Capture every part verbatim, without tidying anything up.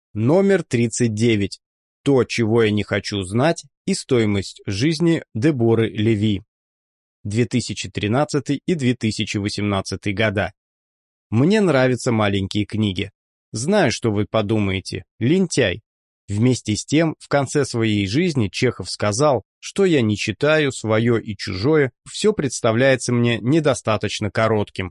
Номер тридцать девять. То, чего я не хочу знать, и стоимость жизни Деборы Леви. две тысячи тринадцатый и две тысячи восемнадцатый года. Мне нравятся маленькие книги. Знаю, что вы подумаете, лентяй. Вместе с тем, в конце своей жизни Чехов сказал, что я не читаю свое и чужое, все представляется мне недостаточно коротким.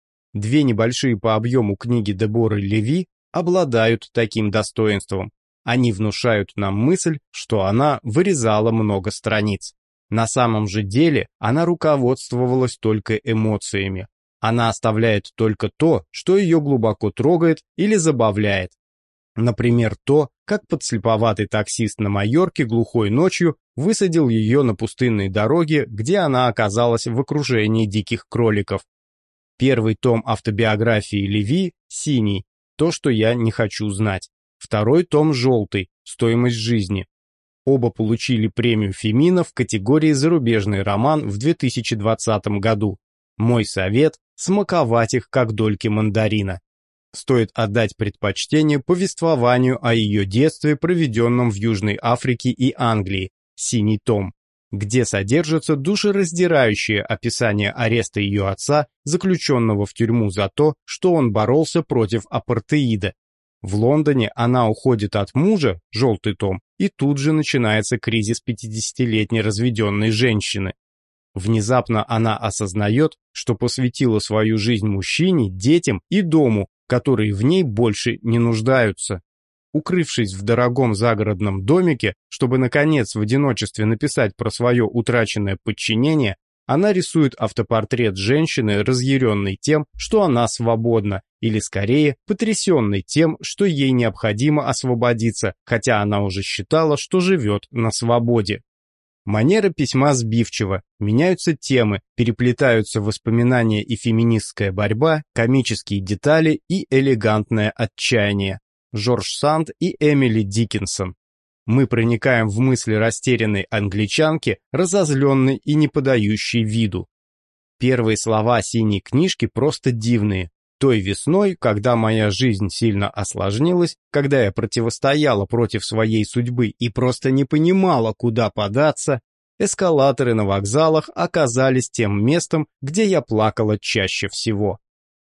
Две небольшие по объему книги Деборы Леви обладают таким достоинством. Они внушают нам мысль, что она вырезала много страниц. На самом же деле она руководствовалась только эмоциями. Она оставляет только то, что ее глубоко трогает или забавляет. Например, то, как подслеповатый таксист на Майорке глухой ночью высадил ее на пустынной дороге, где она оказалась в окружении диких кроликов. Первый том автобиографии Леви – синий, то, что я не хочу знать. Второй том желтый, стоимость жизни. Оба получили премию Фемина в категории «Зарубежный роман» в две тысячи двадцатом году. Мой совет – смаковать их, как дольки мандарина. Стоит отдать предпочтение повествованию о ее детстве, проведенном в Южной Африке и Англии, синий том, где содержится душераздирающее описание ареста ее отца, заключенного в тюрьму за то, что он боролся против апартеида. В Лондоне она уходит от мужа, желтый том, и тут же начинается кризис пятидесятилетней разведенной женщины. Внезапно она осознает, что посвятила свою жизнь мужчине, детям и дому, которые в ней больше не нуждаются. Укрывшись в дорогом загородном домике, чтобы, наконец, в одиночестве написать про свое утраченное подчинение, она рисует автопортрет женщины, разъяренной тем, что она свободна, или, скорее, потрясенной тем, что ей необходимо освободиться, хотя она уже считала, что живет на свободе. Манера письма сбивчива, меняются темы, переплетаются воспоминания и феминистская борьба, комические детали и элегантное отчаяние. Жорж Санд и Эмили Диккенсон. Мы проникаем в мысли растерянной англичанки, разозленной и не подающей виду. Первые слова синей книжки просто дивные. Той весной, когда моя жизнь сильно осложнилась, когда я противостояла против своей судьбы и просто не понимала, куда податься, эскалаторы на вокзалах оказались тем местом, где я плакала чаще всего.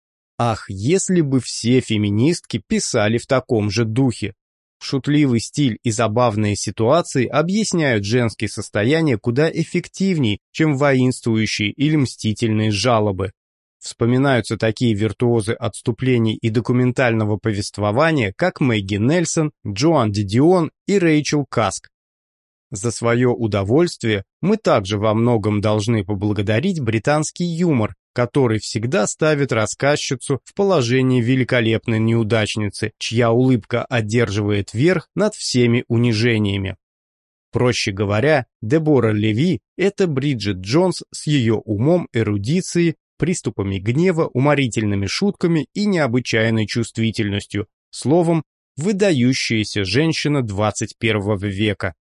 Ах, если бы все феминистки писали в таком же духе! Шутливый стиль и забавные ситуации объясняют женские состояния куда эффективнее, чем воинствующие или мстительные жалобы. Вспоминаются такие виртуозы отступлений и документального повествования, как Мэгги Нельсон, Джоан Дидион и Рэйчел Каск. За свое удовольствие мы также во многом должны поблагодарить британский юмор, который всегда ставит рассказчицу в положение великолепной неудачницы, чья улыбка одерживает верх над всеми унижениями. Проще говоря, Дебора Леви – это Бриджит Джонс с ее умом, эрудицией, приступами гнева, уморительными шутками и необычайной чувствительностью, словом, выдающаяся женщина двадцать первого века.